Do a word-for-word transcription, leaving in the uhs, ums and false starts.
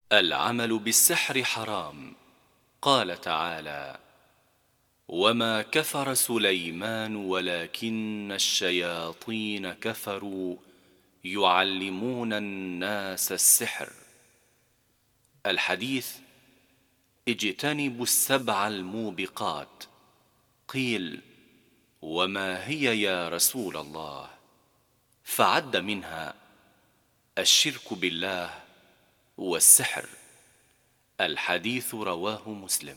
العمل بالسحر حرام. قال تعالى: وما كفر سليمان ولكن الشياطين كفروا يعلمون الناس السحر. الحديث: اجتنبوا السبع الموبقات. قيل: وما هي يا رسول الله؟ فعد منها: الشرك بالله والسحر. الحديث رواه مسلم.